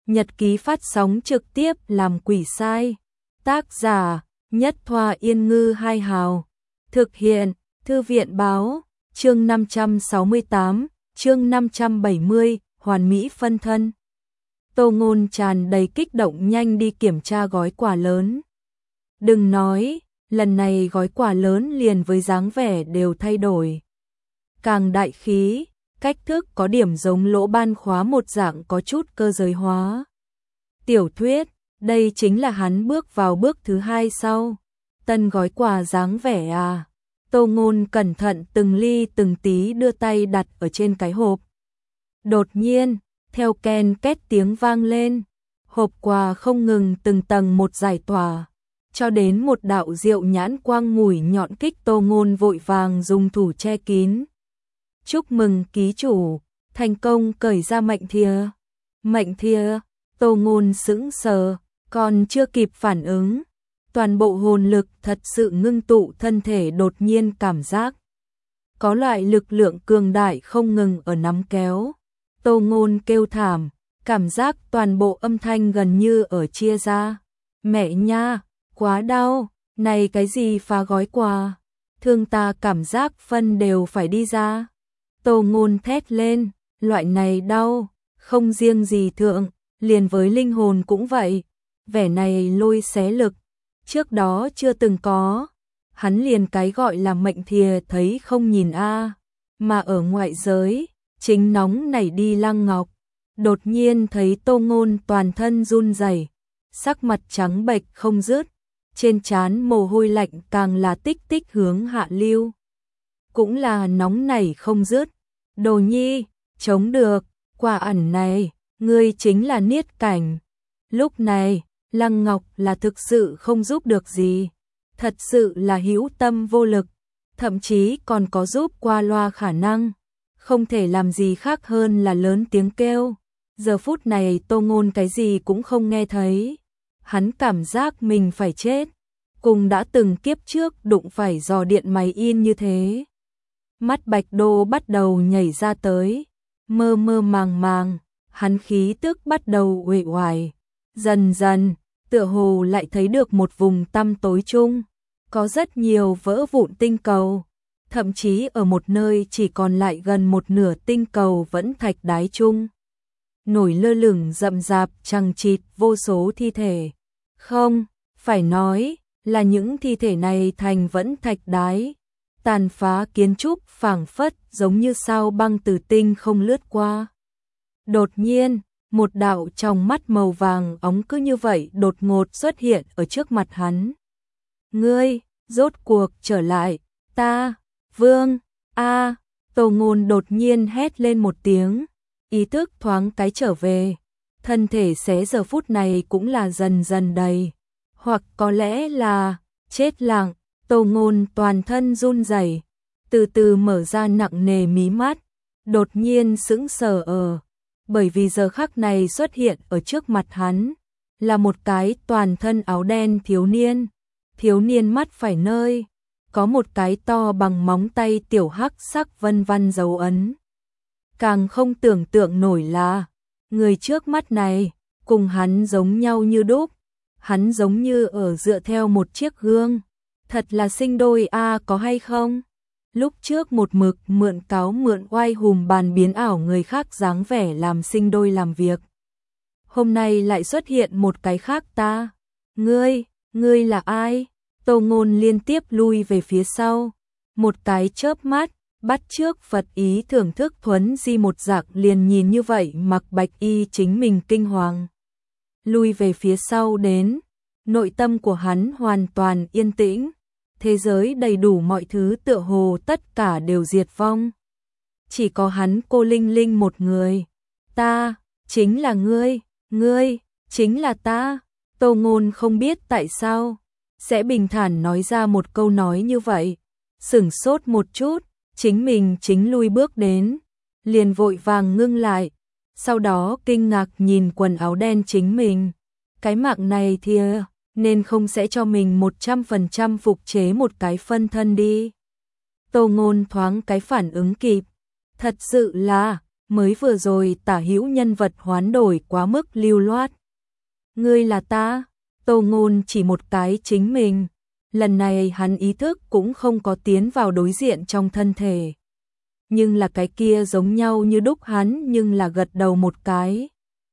nhật ký phát sóng trực tiếp làm quỷ sai. Tác giả: Nhất Thoa Yên Ngư Hai Hào. Thực hiện: Thư viện báo. Chương 568, chương 570, hoàn mỹ phân thân. Tô Ngôn tràn đầy kích động nhanh đi kiểm tra gói quà lớn. Đừng nói, lần này gói quà lớn liền với dáng vẻ đều thay đổi. Càng đại khí, cách thức có điểm giống lỗ ban khóa một dạng có chút cơ giới hóa. Tiểu thuyết, đây chính là hắn bước vào bước thứ hai sau. Tân gói quà dáng vẻ à. Tô Ngôn cẩn thận từng ly từng tí đưa tay đặt ở trên cái hộp. Đột nhiên, theo ken két tiếng vang lên, hộp quà không ngừng từng tầng một giải tỏa, cho đến một đạo diệu nhãn quang mũi nhọn kích Tô Ngôn vội vàng dùng thủ che kín. Chúc mừng ký chủ, thành công cởi ra mệnh thìa. Mệnh thìa, Tô Ngôn sững sờ, còn chưa kịp phản ứng. Toàn bộ hồn lực thật sự ngưng tụ, thân thể đột nhiên cảm giác có loại lực lượng cường đại không ngừng ở nắm kéo. Tô Ngôn kêu thảm, cảm giác toàn bộ âm thanh gần như ở chia ra. Mẹ nha, quá đau, này cái gì phá gói quà, thương ta cảm giác phân đều phải đi ra. Tô Ngôn thét lên, loại này đau, không riêng gì thượng, liền với linh hồn cũng vậy. Vẻ này lôi xé lực, trước đó chưa từng có. Hắn liền cái gọi là mệnh thìa thấy không nhìn a. Mà ở ngoại giới, chính nóng nảy đi Lăng Ngọc, đột nhiên thấy Tô Ngôn toàn thân run rẩy, sắc mặt trắng bệch không dứt, trên trán mồ hôi lạnh càng là tích tích hướng hạ lưu. Cũng là nóng nảy không dứt. Đồ nhi, chống được, quả ẩn này, ngươi chính là niết cảnh. Lúc này, Lăng Ngọc là thực sự không giúp được gì, thật sự là hữu tâm vô lực, thậm chí còn có giúp qua loa khả năng, không thể làm gì khác hơn là lớn tiếng kêu. Giờ phút này Tô Ngôn cái gì cũng không nghe thấy, hắn cảm giác mình phải chết, cùng đã từng kiếp trước đụng phải giò điện máy in như thế. Mắt Bạch Đô bắt đầu nhảy ra tới, mơ mơ màng màng, hắn khí tức bắt đầu uể oải. Dần dần, tựa hồ lại thấy được một vùng tăm tối chung, có rất nhiều vỡ vụn tinh cầu, thậm chí ở một nơi chỉ còn lại gần một nửa tinh cầu vẫn thạch đái chung. Nổi lơ lửng rậm rạp chằng chịt vô số thi thể. Không, phải nói là những thi thể này thành vẫn thạch đái, tàn phá kiến trúc phảng phất giống như sao băng từ tinh không lướt qua. Đột nhiên, một đạo trong mắt màu vàng óng cứ như vậy đột ngột xuất hiện ở trước mặt hắn. Ngươi, rốt cuộc trở lại, ta, Vương, a. Tô Ngôn đột nhiên hét lên một tiếng, ý thức thoáng cái trở về, thân thể xé giờ phút này cũng là dần dần đầy, hoặc có lẽ là chết lặng. Tô Ngôn toàn thân run rẩy, từ từ mở ra nặng nề mí mắt, đột nhiên sững sờ bởi vì giờ khắc này xuất hiện ở trước mặt hắn là một cái toàn thân áo đen thiếu niên mắt phải nơi có một cái to bằng móng tay tiểu hắc sắc vân vân dấu ấn. Càng không tưởng tượng nổi là người trước mắt này cùng hắn giống nhau như đúc, hắn giống như ở dựa theo một chiếc gương. Thật là sinh đôi a, có hay không? Lúc trước một mực mượn cáo mượn oai hùm bàn biến ảo người khác dáng vẻ làm sinh đôi làm việc. Hôm nay lại xuất hiện một cái khác ta. Ngươi là ai? Tô Ngôn liên tiếp lui về phía sau. Một cái chớp mắt, bắt chước Phật ý thưởng thức thuấn di một dạng liền nhìn như vậy mặc bạch y chính mình kinh hoàng. Lui về phía sau đến, nội tâm của hắn hoàn toàn yên tĩnh. Thế giới đầy đủ mọi thứ tựa hồ tất cả đều diệt vong. Chỉ có hắn cô Linh Linh một người. Ta, chính là ngươi, chính là ta. Tô Ngôn không biết tại sao sẽ bình thản nói ra một câu nói như vậy. Sửng sốt một chút, chính mình chính lui bước đến, liền vội vàng ngưng lại. Sau đó kinh ngạc nhìn quần áo đen chính mình. Cái mạng này thì nên không sẽ cho mình 100% phục chế một cái phân thân đi. Tô Ngôn thoáng cái phản ứng kịp. Thật sự là, mới vừa rồi tả hữu nhân vật hoán đổi quá mức lưu loát. Ngươi là ta? Tô Ngôn chỉ một cái chính mình. Lần này hắn ý thức cũng không có tiến vào đối diện trong thân thể. Nhưng là cái kia giống nhau như đúc hắn nhưng là gật đầu một cái.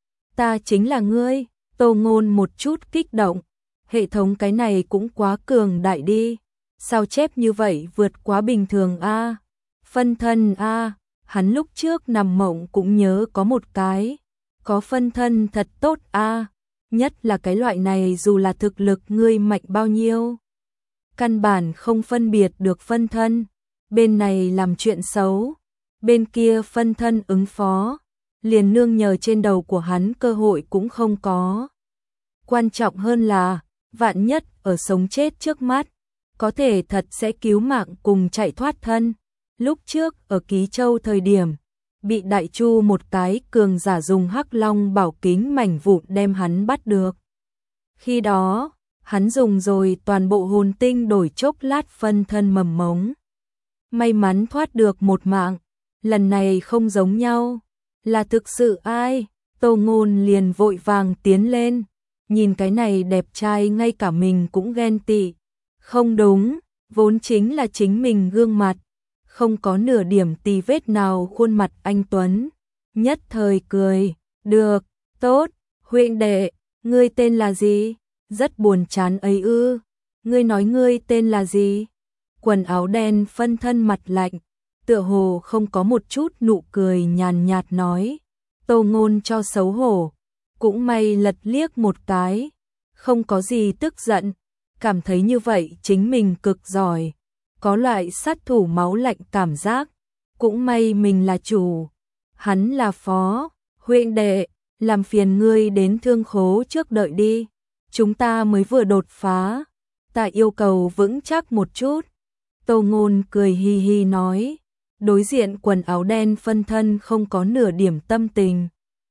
Ta chính là ngươi. Tô Ngôn một chút kích động. Hệ thống cái này cũng quá cường đại đi. Sao chép như vậy vượt quá bình thường a? Phân thân a, hắn lúc trước nằm mộng cũng nhớ có một cái. Có phân thân thật tốt a, nhất là cái loại này dù là thực lực ngươi mạnh bao nhiêu. Căn bản không phân biệt được phân thân, bên này làm chuyện xấu, bên kia phân thân ứng phó, liền nương nhờ trên đầu của hắn cơ hội cũng không có. Quan trọng hơn là, vạn nhất ở sống chết trước mắt, có thể thật sẽ cứu mạng cùng chạy thoát thân. Lúc trước ở Ký Châu thời điểm, bị Đại Chu một cái cường giả dùng Hắc Long bảo kính mảnh vụn đem hắn bắt được. Khi đó, hắn dùng rồi toàn bộ hồn tinh đổi chốc lát phân thân mầm mống. May mắn thoát được một mạng, lần này không giống nhau, là thực sự ai? Tô Ngôn liền vội vàng tiến lên, nhìn cái này đẹp trai ngay cả mình cũng ghen tị. Không đúng, vốn chính là chính mình gương mặt, không có nửa điểm tì vết nào khuôn mặt anh Tuấn. Nhất thời cười, được, tốt, huynh đệ, ngươi tên là gì? Rất buồn chán ấy ư, ngươi nói ngươi tên là gì? Quần áo đen phân thân mặt lạnh, tựa hồ không có một chút nụ cười nhàn nhạt nói. Tô Ngôn cho xấu hổ, cũng may lật liếc một cái, không có gì tức giận, cảm thấy như vậy chính mình cực giỏi, có loại sát thủ máu lạnh cảm giác, cũng may mình là chủ, hắn là phó, huynh đệ, làm phiền ngươi đến thương khố trước đợi đi, chúng ta mới vừa đột phá, ta yêu cầu vững chắc một chút. Tô Ngôn cười hi hi nói, đối diện quần áo đen phân thân không có nửa điểm tâm tình.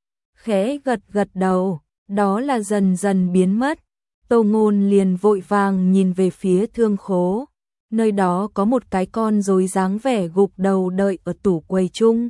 Khẽ gật gật đầu, đó là dần dần biến mất. Tô Ngôn liền vội vàng nhìn về phía thương khố, nơi đó có một cái con rối dáng vẻ gục đầu đợi ở tủ quầy chung.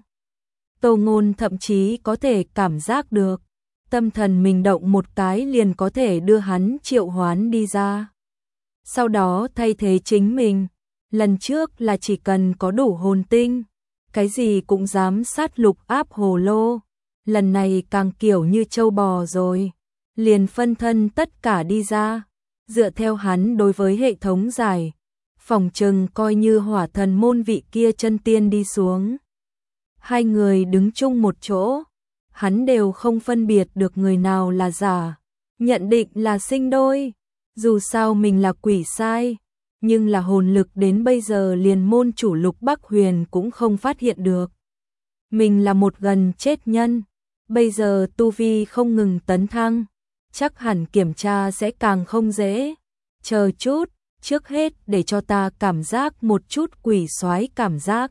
Tô Ngôn thậm chí có thể cảm giác được, tâm thần mình động một cái liền có thể đưa hắn triệu hoán đi ra. Sau đó thay thế chính mình, lần trước là chỉ cần có đủ hồn tinh, cái gì cũng dám sát lục áp hồ lô, lần này càng kiểu như trâu bò rồi. Liền phân thân tất cả đi ra, dựa theo hắn đối với hệ thống giải, phòng trừng coi như hỏa thần môn vị kia chân tiên đi xuống. Hai người đứng chung một chỗ, hắn đều không phân biệt được người nào là giả, nhận định là sinh đôi, dù sao mình là quỷ sai, nhưng là hồn lực đến bây giờ liền môn chủ Lục Bắc Huyền cũng không phát hiện được. Mình là một gần chết nhân, bây giờ tu vi không ngừng tấn thăng. Chắc hẳn kiểm tra sẽ càng không dễ. Chờ chút, trước hết để cho ta cảm giác một chút quỷ soái cảm giác.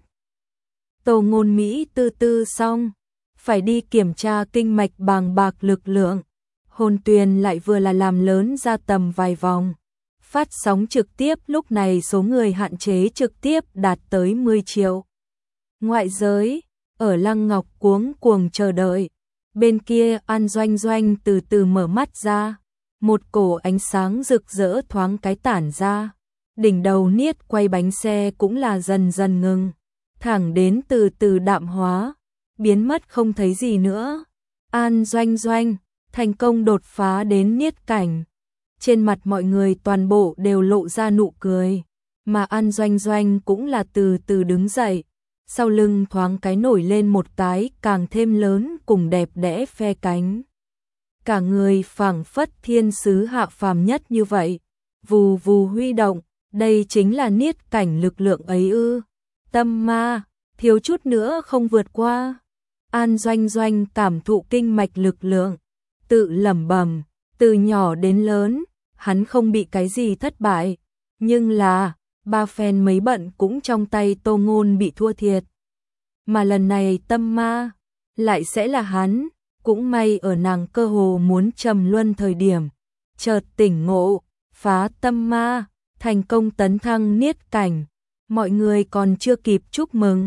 Tô Ngôn Mỹ tư tư xong, phải đi kiểm tra kinh mạch bàng bạc lực lượng. Hồn tuyền lại vừa là làm lớn ra tầm vài vòng. Phát sóng trực tiếp lúc này số người hạn chế trực tiếp đạt tới 10 triệu. Ngoại giới, ở Lăng Ngọc cuống cuồng chờ đợi. Bên kia An Doanh Doanh từ từ mở mắt ra, một cổ ánh sáng rực rỡ thoáng cái tản ra, đỉnh đầu Niết quay bánh xe cũng là dần dần ngừng, thẳng đến từ từ đạm hóa, biến mất không thấy gì nữa. An Doanh Doanh thành công đột phá đến Niết cảnh, trên mặt mọi người toàn bộ đều lộ ra nụ cười, mà An Doanh Doanh cũng là từ từ đứng dậy. Sau lưng thoáng cái nổi lên một cái càng thêm lớn cùng đẹp đẽ phe cánh. Cả người phảng phất thiên sứ hạ phàm nhất như vậy, vù vù huy động, đây chính là niết cảnh lực lượng ấy ư. Tâm ma, thiếu chút nữa không vượt qua. An Doanh Doanh cảm thụ kinh mạch lực lượng, tự lẩm bẩm, từ nhỏ đến lớn, hắn không bị cái gì thất bại, nhưng là ba phen mấy bận cũng trong tay Tô Ngôn bị thua thiệt. Mà lần này tâm ma lại sẽ là hắn, cũng may ở nàng cơ hồ muốn trầm luân thời điểm, chợt tỉnh ngộ, phá tâm ma, thành công tấn thăng niết cảnh. Mọi người còn chưa kịp chúc mừng,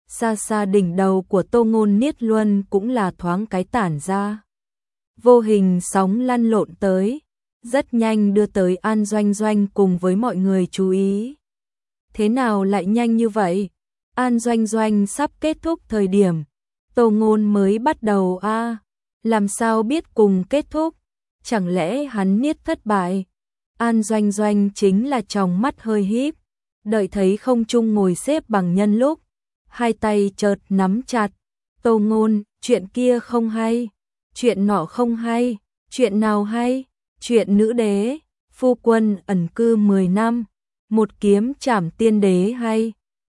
xa xa đỉnh đầu của Tô Ngôn Niết Luân cũng là thoáng cái tản ra. Vô hình sóng lăn lộn tới, rất nhanh đưa tới An Doanh Doanh cùng với mọi người chú ý. Thế nào lại nhanh như vậy? An Doanh Doanh sắp kết thúc thời điểm, Tô Ngôn mới bắt đầu làm sao biết cùng kết thúc, chẳng lẽ hắn niết thất bại? An Doanh Doanh chính là tròng mắt hơi híp, đợi thấy không trung ngồi xếp bằng nhân lúc, hai tay chợt nắm chặt. Tô Ngôn, chuyện kia không hay, chuyện nọ không hay, chuyện nào hay? Chuyện nữ đế, phu quân ẩn cư 10 năm, một kiếm trảm tiên đế hay?